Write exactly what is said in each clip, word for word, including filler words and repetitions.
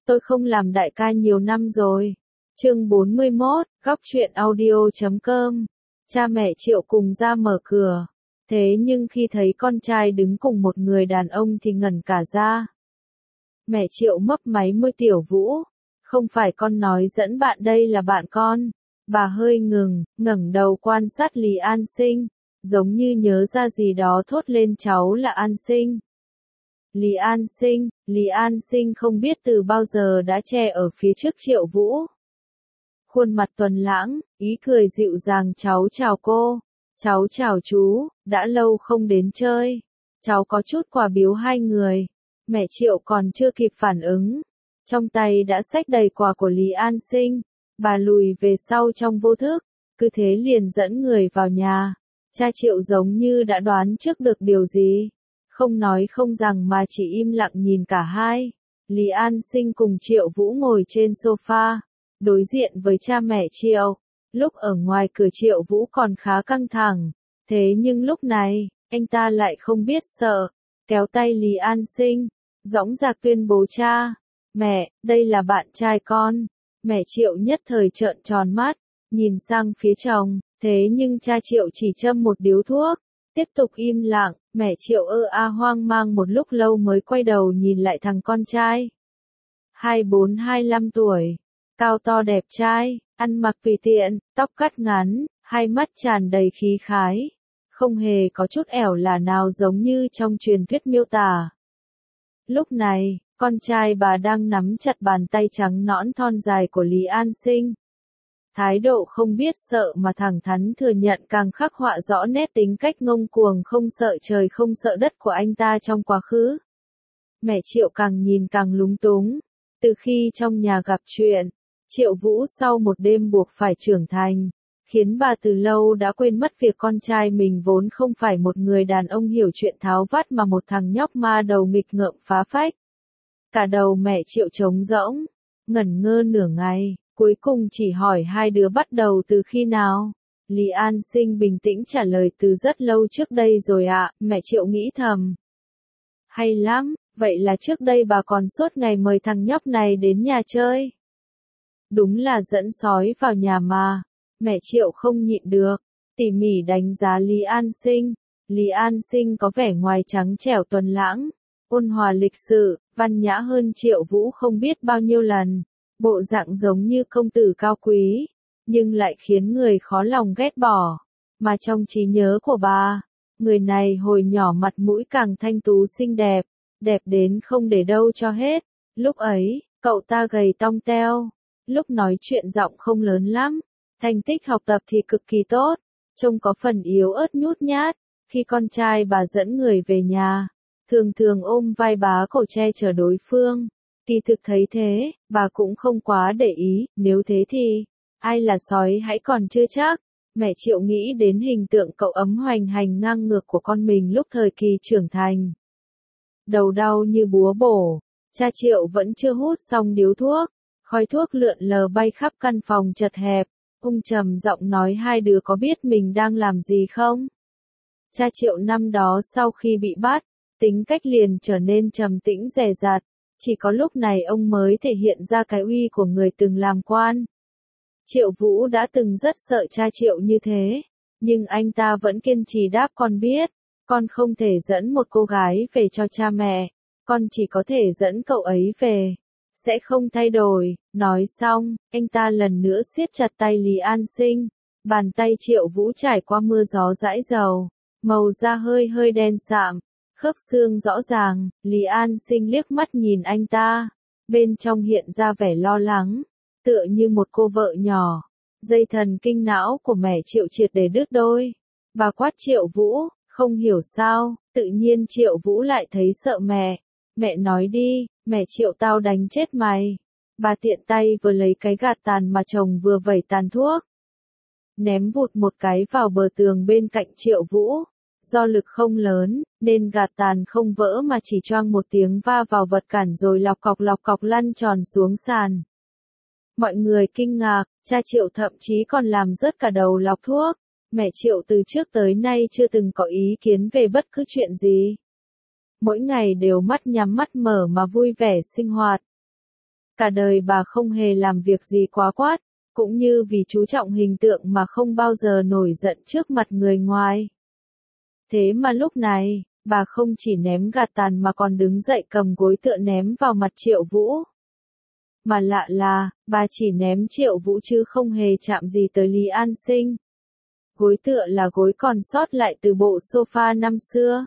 Tôi không làm đại ca nhiều năm rồi. Chương bốn mươi mốt, góc truyện audio chấm com. Cha mẹ Triệu cùng ra mở cửa. Thế nhưng khi thấy con trai đứng cùng một người đàn ông thì ngẩn cả ra. Mẹ Triệu mấp máy môi Tiểu Vũ. Không phải con nói dẫn bạn đây là bạn con. Bà hơi ngừng, ngẩng đầu quan sát Lý An Sinh. Giống như nhớ ra gì đó thốt lên cháu là An Sinh. Lý An Sinh, Lý An Sinh không biết từ bao giờ đã che ở phía trước Triệu Vũ. Khuôn mặt tuần lãng, ý cười dịu dàng cháu chào cô, cháu chào chú, đã lâu không đến chơi. Cháu có chút quà biếu hai người. Mẹ Triệu còn chưa kịp phản ứng. Trong tay đã xách đầy quà của Lý An Sinh. Bà lùi về sau trong vô thức, cứ thế liền dẫn người vào nhà. Cha Triệu giống như đã đoán trước được điều gì. Không nói không rằng mà chỉ im lặng nhìn cả hai. Lý An Sinh cùng Triệu Vũ ngồi trên sofa, đối diện với cha mẹ Triệu. Lúc ở ngoài cửa Triệu Vũ còn khá căng thẳng, thế nhưng lúc này, anh ta lại không biết sợ, kéo tay Lý An Sinh, dõng dạc tuyên bố cha, mẹ, đây là bạn trai con. Mẹ Triệu nhất thời trợn tròn mắt, nhìn sang phía chồng, thế nhưng cha Triệu chỉ châm một điếu thuốc, tiếp tục im lặng. Mẹ Triệu ơ a hoang mang một lúc lâu mới quay đầu nhìn lại thằng con trai. hai bốn hai lăm tuổi, cao to đẹp trai, ăn mặc tùy tiện, tóc cắt ngắn, hai mắt tràn đầy khí khái, không hề có chút ẻo lả nào giống như trong truyền thuyết miêu tả. Lúc này, con trai bà đang nắm chặt bàn tay trắng nõn thon dài của Lý An Sinh. Thái độ không biết sợ mà thẳng thắn thừa nhận càng khắc họa rõ nét tính cách ngông cuồng không sợ trời không sợ đất của anh ta trong quá khứ. Mẹ Triệu càng nhìn càng lúng túng. Từ khi trong nhà gặp chuyện, Triệu Vũ sau một đêm buộc phải trưởng thành, khiến bà từ lâu đã quên mất việc con trai mình vốn không phải một người đàn ông hiểu chuyện tháo vát mà một thằng nhóc ma đầu nghịch ngợm phá phách. Cả đầu mẹ Triệu trống rỗng, ngẩn ngơ nửa ngày. Cuối cùng chỉ hỏi hai đứa bắt đầu từ khi nào? Lý An Sinh bình tĩnh trả lời từ rất lâu trước đây rồi ạ, mẹ Triệu nghĩ thầm. Hay lắm, vậy là trước đây bà còn suốt ngày mời thằng nhóc này đến nhà chơi. Đúng là dẫn sói vào nhà mà, mẹ Triệu không nhịn được, tỉ mỉ đánh giá Lý An Sinh. Lý An Sinh có vẻ ngoài trắng trẻo tuần lãng, ôn hòa lịch sự, văn nhã hơn Triệu Vũ không biết bao nhiêu lần. Bộ dạng giống như công tử cao quý, nhưng lại khiến người khó lòng ghét bỏ. Mà trong trí nhớ của bà, người này hồi nhỏ mặt mũi càng thanh tú xinh đẹp, đẹp đến không để đâu cho hết. Lúc ấy, cậu ta gầy tong teo, lúc nói chuyện giọng không lớn lắm, thành tích học tập thì cực kỳ tốt, trông có phần yếu ớt nhút nhát. Khi con trai bà dẫn người về nhà, thường thường ôm vai bá cổ che chở đối phương. Kỳ thực thấy thế, bà cũng không quá để ý, nếu thế thì, ai là sói hãy còn chưa chắc. Mẹ Triệu nghĩ đến hình tượng cậu ấm hoành hành ngang ngược của con mình lúc thời kỳ trưởng thành. Đầu đau như búa bổ, cha Triệu vẫn chưa hút xong điếu thuốc, khói thuốc lượn lờ bay khắp căn phòng chật hẹp, ông trầm giọng nói hai đứa có biết mình đang làm gì không? Cha Triệu năm đó sau khi bị bắt, tính cách liền trở nên trầm tĩnh dè dặt. Chỉ có lúc này ông mới thể hiện ra cái uy của người từng làm quan. Triệu Vũ đã từng rất sợ cha Triệu như thế, nhưng anh ta vẫn kiên trì đáp con biết, con không thể dẫn một cô gái về cho cha mẹ, con chỉ có thể dẫn cậu ấy về, sẽ không thay đổi. Nói xong, anh ta lần nữa siết chặt tay Lý An Sinh, bàn tay Triệu Vũ trải qua mưa gió dãi dầu, màu da hơi hơi đen sạm. Khớp xương rõ ràng, Lý An Sinh liếc mắt nhìn anh ta, bên trong hiện ra vẻ lo lắng, tựa như một cô vợ nhỏ. Dây thần kinh não của mẹ Triệu triệt để đứt đôi. Bà quát Triệu Vũ, không hiểu sao, tự nhiên Triệu Vũ lại thấy sợ mẹ. Mẹ nói đi, mẹ Triệu tao đánh chết mày. Bà tiện tay vừa lấy cái gạt tàn mà chồng vừa vẩy tàn thuốc, ném vụt một cái vào bờ tường bên cạnh Triệu Vũ. Do lực không lớn, nên gạt tàn không vỡ mà chỉ choang một tiếng va vào vật cản rồi lọc cọc lọc cọc lăn tròn xuống sàn. Mọi người kinh ngạc, cha Triệu thậm chí còn làm rớt cả đầu lọc thuốc. Mẹ Triệu từ trước tới nay chưa từng có ý kiến về bất cứ chuyện gì. Mỗi ngày đều mắt nhắm mắt mở mà vui vẻ sinh hoạt. Cả đời bà không hề làm việc gì quá quát, cũng như vì chú trọng hình tượng mà không bao giờ nổi giận trước mặt người ngoài. Thế mà lúc này, bà không chỉ ném gạt tàn mà còn đứng dậy cầm gối tựa ném vào mặt Triệu Vũ. Mà lạ là, bà chỉ ném Triệu Vũ chứ không hề chạm gì tới Lý An Sinh. Gối tựa là gối còn sót lại từ bộ sofa năm xưa.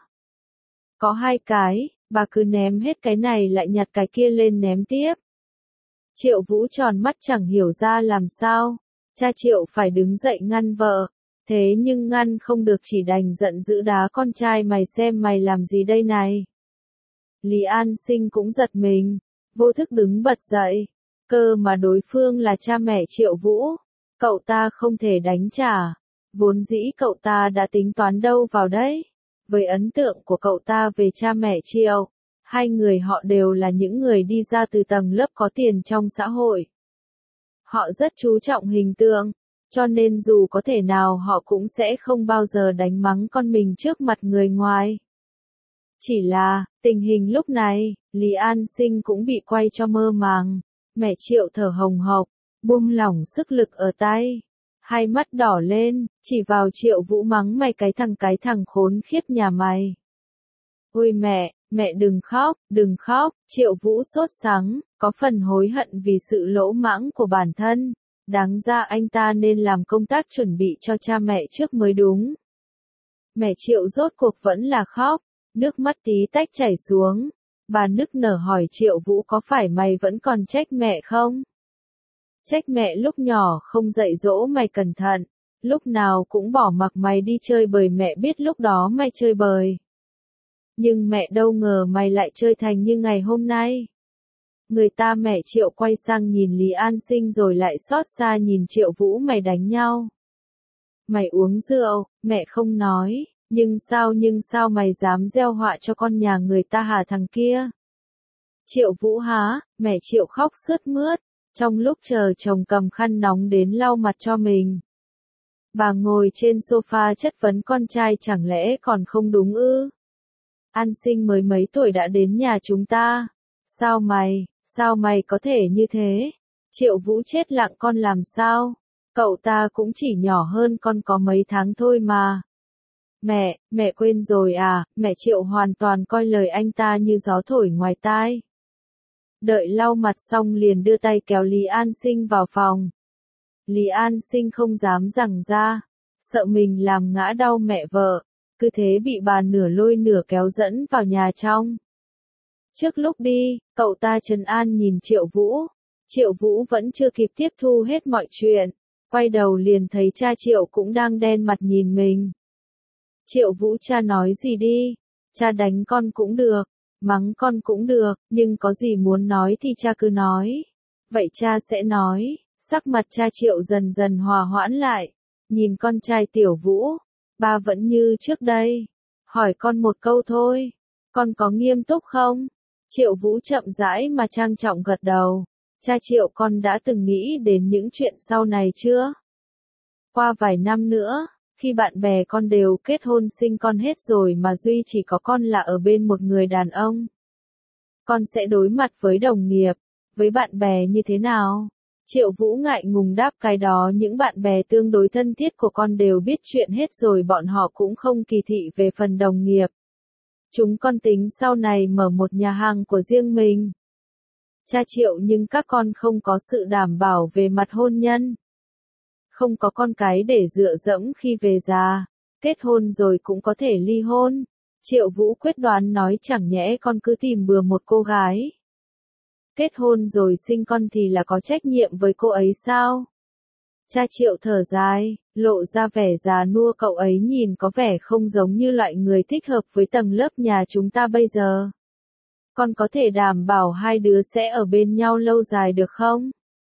Có hai cái, bà cứ ném hết cái này lại nhặt cái kia lên ném tiếp. Triệu Vũ tròn mắt chẳng hiểu ra làm sao. Cha Triệu phải đứng dậy ngăn vợ. Thế nhưng ngăn không được chỉ đành giận dữ đá con trai mày xem mày làm gì đây này. Lý An Sinh cũng giật mình, vô thức đứng bật dậy. Cơ mà đối phương là cha mẹ Triệu Vũ. Cậu ta không thể đánh trả. Vốn dĩ cậu ta đã tính toán đâu vào đấy. Với ấn tượng của cậu ta về cha mẹ Triệu, hai người họ đều là những người đi ra từ tầng lớp có tiền trong xã hội. Họ rất chú trọng hình tượng, cho nên dù có thể nào họ cũng sẽ không bao giờ đánh mắng con mình trước mặt người ngoài. Chỉ là, tình hình lúc này, Lý An Sinh cũng bị quay cho mơ màng. Mẹ Triệu thở hồng hộc, buông lỏng sức lực ở tay. Hai mắt đỏ lên, chỉ vào Triệu Vũ mắng mày cái thằng cái thằng khốn khiếp nhà mày. Ôi mẹ, mẹ đừng khóc, đừng khóc, Triệu Vũ sốt sắng, có phần hối hận vì sự lỗ mãng của bản thân. Đáng ra anh ta nên làm công tác chuẩn bị cho cha mẹ trước mới đúng. Mẹ Triệu rốt cuộc vẫn là khóc, nước mắt tí tách chảy xuống. Bà nức nở hỏi Triệu Vũ có phải mày vẫn còn trách mẹ không? Trách mẹ lúc nhỏ không dạy dỗ mày cẩn thận, lúc nào cũng bỏ mặc mày đi chơi bời, mẹ biết lúc đó mày chơi bời. Nhưng mẹ đâu ngờ mày lại chơi thành như ngày hôm nay. Người ta mẹ Triệu quay sang nhìn Lý An Sinh rồi lại xót xa nhìn Triệu Vũ, mày đánh nhau. Mày uống rượu, mẹ không nói, nhưng sao nhưng sao mày dám gieo họa cho con nhà người ta hả thằng kia? Triệu Vũ há, mẹ Triệu khóc sướt mướt, trong lúc chờ chồng cầm khăn nóng đến lau mặt cho mình. Bà ngồi trên sofa chất vấn con trai chẳng lẽ còn không đúng ư? An Sinh mới mấy tuổi đã đến nhà chúng ta. Sao mày, sao mày có thể như thế? Triệu Vũ chết lặng, con làm sao? Cậu ta cũng chỉ nhỏ hơn con có mấy tháng thôi mà. Mẹ, mẹ quên rồi à? Mẹ Triệu hoàn toàn coi lời anh ta như gió thổi ngoài tai. Đợi lau mặt xong liền đưa tay kéo Lý An Sinh vào phòng. Lý An Sinh không dám giằng ra, sợ mình làm ngã đau mẹ vợ, cứ thế bị bà nửa lôi nửa kéo dẫn vào nhà trong. Trước lúc đi, cậu ta trấn an nhìn Triệu Vũ. Triệu Vũ vẫn chưa kịp tiếp thu hết mọi chuyện, quay đầu liền thấy cha Triệu cũng đang đen mặt nhìn mình. Triệu Vũ, cha nói gì đi, cha đánh con cũng được, mắng con cũng được, nhưng có gì muốn nói thì cha cứ nói. Vậy cha sẽ nói. Sắc mặt cha Triệu dần dần hòa hoãn lại, nhìn con trai Tiểu Vũ, ba vẫn như trước đây. Hỏi con một câu thôi, con có nghiêm túc không? Triệu Vũ chậm rãi mà trang trọng gật đầu. Cha Triệu, con đã từng nghĩ đến những chuyện sau này chưa? Qua vài năm nữa, khi bạn bè con đều kết hôn sinh con hết rồi mà duy chỉ có con là ở bên một người đàn ông. Con sẽ đối mặt với đồng nghiệp, với bạn bè như thế nào? Triệu Vũ ngại ngùng đáp, cái đó những bạn bè tương đối thân thiết của con đều biết chuyện hết rồi, bọn họ cũng không kỳ thị về phần đồng nghiệp. Chúng con tính sau này mở một nhà hàng của riêng mình. Cha Triệu, nhưng các con không có sự đảm bảo về mặt hôn nhân. Không có con cái để dựa dẫm khi về già, kết hôn rồi cũng có thể ly hôn. Triệu Vũ quyết đoán nói, chẳng nhẽ con cứ tìm bừa một cô gái. Kết hôn rồi sinh con thì là có trách nhiệm với cô ấy sao? Cha Triệu thở dài, lộ ra vẻ già nua, cậu ấy nhìn có vẻ không giống như loại người thích hợp với tầng lớp nhà chúng ta bây giờ. Con có thể đảm bảo hai đứa sẽ ở bên nhau lâu dài được không?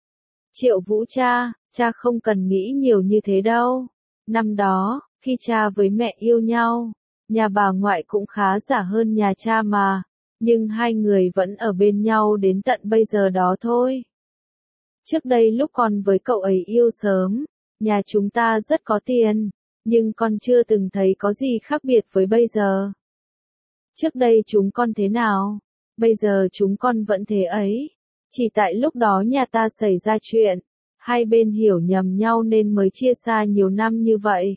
Triệu Vũ, cha, cha không cần nghĩ nhiều như thế đâu. Năm đó, khi cha với mẹ yêu nhau, nhà bà ngoại cũng khá giả hơn nhà cha mà. Nhưng hai người vẫn ở bên nhau đến tận bây giờ đó thôi. Trước đây lúc con với cậu ấy yêu sớm, nhà chúng ta rất có tiền, nhưng con chưa từng thấy có gì khác biệt với bây giờ. Trước đây chúng con thế nào, bây giờ chúng con vẫn thế ấy. Chỉ tại lúc đó nhà ta xảy ra chuyện, hai bên hiểu nhầm nhau nên mới chia xa nhiều năm như vậy.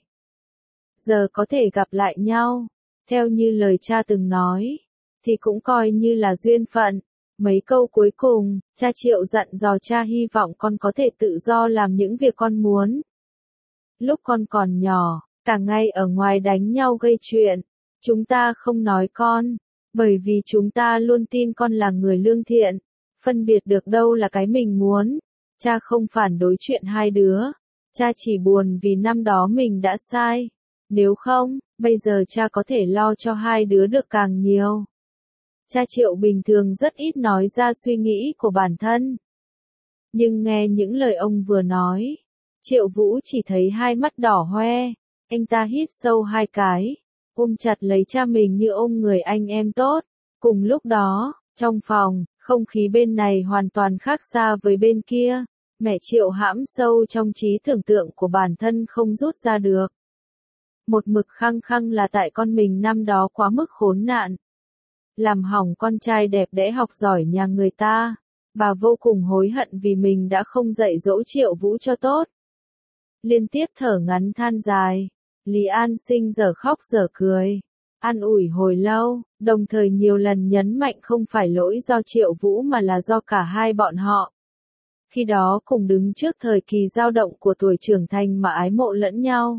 Giờ có thể gặp lại nhau, theo như lời cha từng nói, thì cũng coi như là duyên phận. Mấy câu cuối cùng, cha Triệu dặn dò cha hy vọng con có thể tự do làm những việc con muốn. Lúc con còn nhỏ, cả ngày ở ngoài đánh nhau gây chuyện, chúng ta không nói con, bởi vì chúng ta luôn tin con là người lương thiện, phân biệt được đâu là cái mình muốn. Cha không phản đối chuyện hai đứa, cha chỉ buồn vì năm đó mình đã sai. Nếu không, bây giờ cha có thể lo cho hai đứa được càng nhiều. Cha Triệu bình thường rất ít nói ra suy nghĩ của bản thân. Nhưng nghe những lời ông vừa nói, Triệu Vũ chỉ thấy hai mắt đỏ hoe. Anh ta hít sâu hai cái, ôm chặt lấy cha mình như ôm người anh em tốt. Cùng lúc đó, trong phòng, không khí bên này hoàn toàn khác xa với bên kia. Mẹ Triệu hãm sâu trong trí tưởng tượng của bản thân không rút ra được. Một mực khăng khăng là tại con mình năm đó quá mức khốn nạn. Làm hỏng con trai đẹp đẽ học giỏi nhà người ta. Bà vô cùng hối hận vì mình đã không dạy dỗ Triệu Vũ cho tốt. Liên tiếp thở ngắn than dài, Lý An Sinh giờ khóc giờ cười, an ủi hồi lâu, đồng thời nhiều lần nhấn mạnh không phải lỗi do Triệu Vũ mà là do cả hai bọn họ. Khi đó cùng đứng trước thời kỳ dao động của tuổi trưởng thành mà ái mộ lẫn nhau.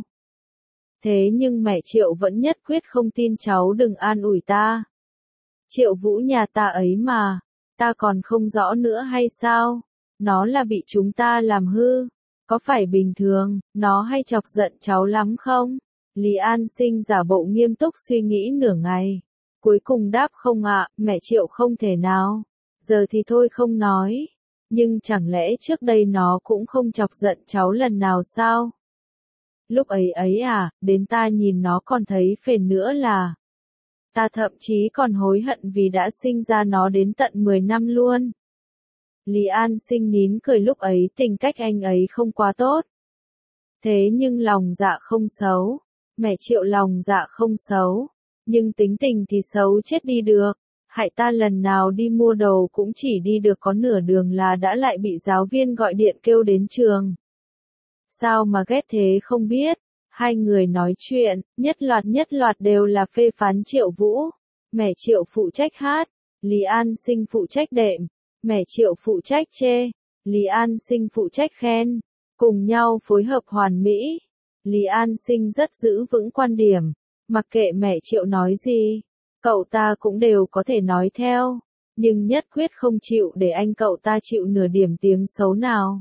Thế nhưng mẹ Triệu vẫn nhất quyết không tin cháu đừng an ủi ta. Triệu Vũ nhà ta ấy mà, ta còn không rõ nữa hay sao? Nó là bị chúng ta làm hư. Có phải bình thường, nó hay chọc giận cháu lắm không? Lý An Sinh giả bộ nghiêm túc suy nghĩ nửa ngày. Cuối cùng đáp không ạ, mẹ Triệu không thể nào. Giờ thì thôi không nói. Nhưng chẳng lẽ trước đây nó cũng không chọc giận cháu lần nào sao? Lúc ấy ấy à, đến ta nhìn nó còn thấy phiền nữa là. Ta thậm chí còn hối hận vì đã sinh ra nó đến tận mười năm luôn. Lý An Sinh nín cười lúc ấy tình cách anh ấy không quá tốt. Thế nhưng lòng dạ không xấu. Mẹ Triệu lòng dạ không xấu. Nhưng tính tình thì xấu chết đi được. Hại ta lần nào đi mua đồ cũng chỉ đi được có nửa đường là đã lại bị giáo viên gọi điện kêu đến trường. Sao mà ghét thế không biết. Hai người nói chuyện, nhất loạt nhất loạt đều là phê phán Triệu Vũ. Mẹ Triệu phụ trách hát, Lý An Sinh phụ trách đệm. Mẹ Triệu phụ trách chê, Lý An Sinh phụ trách khen, cùng nhau phối hợp hoàn mỹ. Lý An Sinh rất giữ vững quan điểm, mặc kệ mẹ Triệu nói gì, cậu ta cũng đều có thể nói theo, nhưng nhất quyết không chịu để anh cậu ta chịu nửa điểm tiếng xấu nào.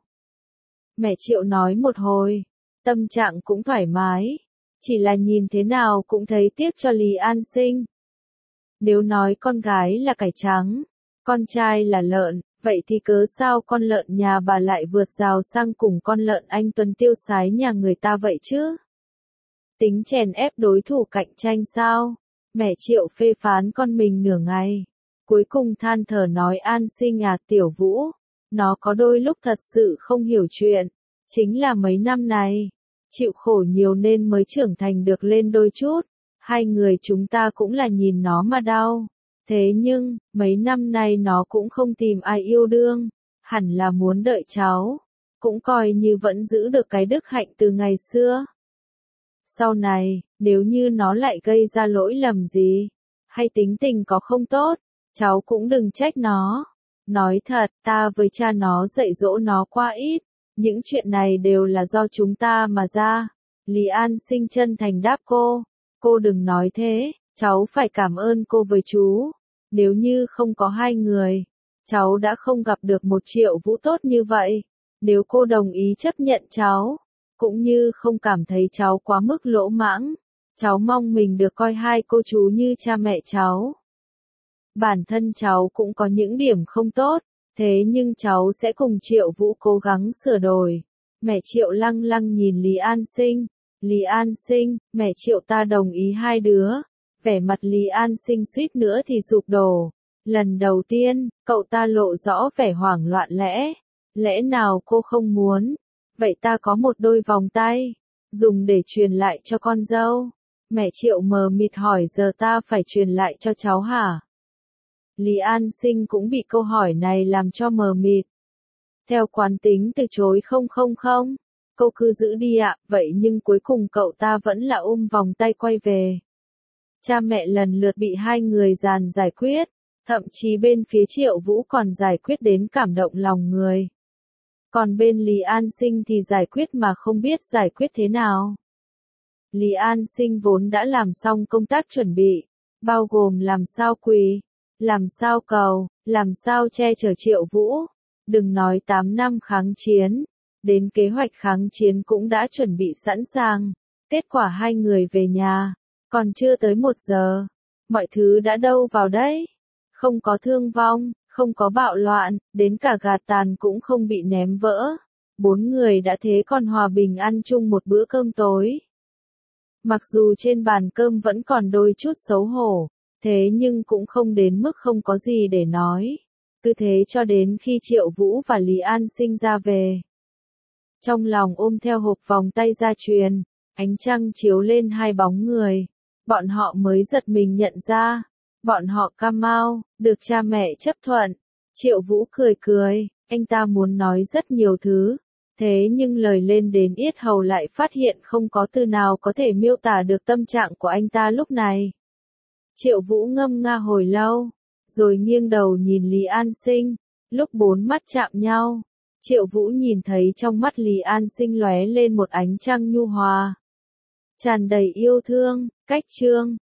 Mẹ Triệu nói một hồi, tâm trạng cũng thoải mái, chỉ là nhìn thế nào cũng thấy tiếc cho Lý An Sinh. Nếu nói con gái là cải trắng, con trai là lợn, vậy thì cớ sao con lợn nhà bà lại vượt rào sang cùng con lợn anh Tuấn tiêu sái nhà người ta vậy chứ? Tính chèn ép đối thủ cạnh tranh sao? Mẹ Triệu phê phán con mình nửa ngày. Cuối cùng than thở nói An Sinh à Tiểu Vũ, nó có đôi lúc thật sự không hiểu chuyện. Chính là mấy năm này, chịu khổ nhiều nên mới trưởng thành được lên đôi chút. Hai người chúng ta cũng là nhìn nó mà đau. Thế nhưng, mấy năm nay nó cũng không tìm ai yêu đương, hẳn là muốn đợi cháu, cũng coi như vẫn giữ được cái đức hạnh từ ngày xưa. Sau này, nếu như nó lại gây ra lỗi lầm gì, hay tính tình có không tốt, cháu cũng đừng trách nó. Nói thật, ta với cha nó dạy dỗ nó quá ít, những chuyện này đều là do chúng ta mà ra. Lý An Sinh chân thành đáp cô, cô đừng nói thế. Cháu phải cảm ơn cô với chú. Nếu như không có hai người, cháu đã không gặp được một Triệu Vũ tốt như vậy. Nếu cô đồng ý chấp nhận cháu, cũng như không cảm thấy cháu quá mức lỗ mãng, cháu mong mình được coi hai cô chú như cha mẹ cháu. Bản thân cháu cũng có những điểm không tốt, thế nhưng cháu sẽ cùng Triệu Vũ cố gắng sửa đổi. Mẹ Triệu lăng lăng nhìn Lý An Sinh. Lý An Sinh, mẹ Triệu ta đồng ý hai đứa. Vẻ mặt Lý An Sinh suýt nữa thì sụp đổ. Lần đầu tiên, cậu ta lộ rõ vẻ hoảng loạn lẽ. Lẽ nào cô không muốn? Vậy ta có một đôi vòng tay, dùng để truyền lại cho con dâu. Mẹ Triệu mờ mịt hỏi giờ ta phải truyền lại cho cháu hả? Lý An Sinh cũng bị câu hỏi này làm cho mờ mịt. Theo quán tính từ chối không không không, câu cứ giữ đi ạ, vậy nhưng cuối cùng cậu ta vẫn là ôm vòng tay quay về. Cha mẹ lần lượt bị hai người dàn giải quyết, thậm chí bên phía Triệu Vũ còn giải quyết đến cảm động lòng người. Còn bên Lý An Sinh thì giải quyết mà không biết giải quyết thế nào. Lý An Sinh vốn đã làm xong công tác chuẩn bị, bao gồm làm sao quỳ, làm sao cầu, làm sao che chở Triệu Vũ. Đừng nói tám năm kháng chiến, đến kế hoạch kháng chiến cũng đã chuẩn bị sẵn sàng. Kết quả hai người về nhà, còn chưa tới một giờ, mọi thứ đã đâu vào đấy. Không có thương vong, không có bạo loạn, đến cả gạt tàn cũng không bị ném vỡ. Bốn người đã thế còn hòa bình ăn chung một bữa cơm tối. Mặc dù trên bàn cơm vẫn còn đôi chút xấu hổ, thế nhưng cũng không đến mức không có gì để nói. Cứ thế cho đến khi Triệu Vũ và Lý An Sinh ra về. Trong lòng ôm theo hộp vòng tay gia truyền, ánh trăng chiếu lên hai bóng người. Bọn họ mới giật mình nhận ra. Bọn họ Camao, được cha mẹ chấp thuận. Triệu Vũ cười cười, anh ta muốn nói rất nhiều thứ. Thế nhưng lời lên đến yết hầu lại phát hiện không có từ nào có thể miêu tả được tâm trạng của anh ta lúc này. Triệu Vũ ngâm nga hồi lâu, rồi nghiêng đầu nhìn Lý An Sinh. Lúc bốn mắt chạm nhau, Triệu Vũ nhìn thấy trong mắt Lý An Sinh lóe lên một ánh trăng nhu hòa, tràn đầy yêu thương. Cách chương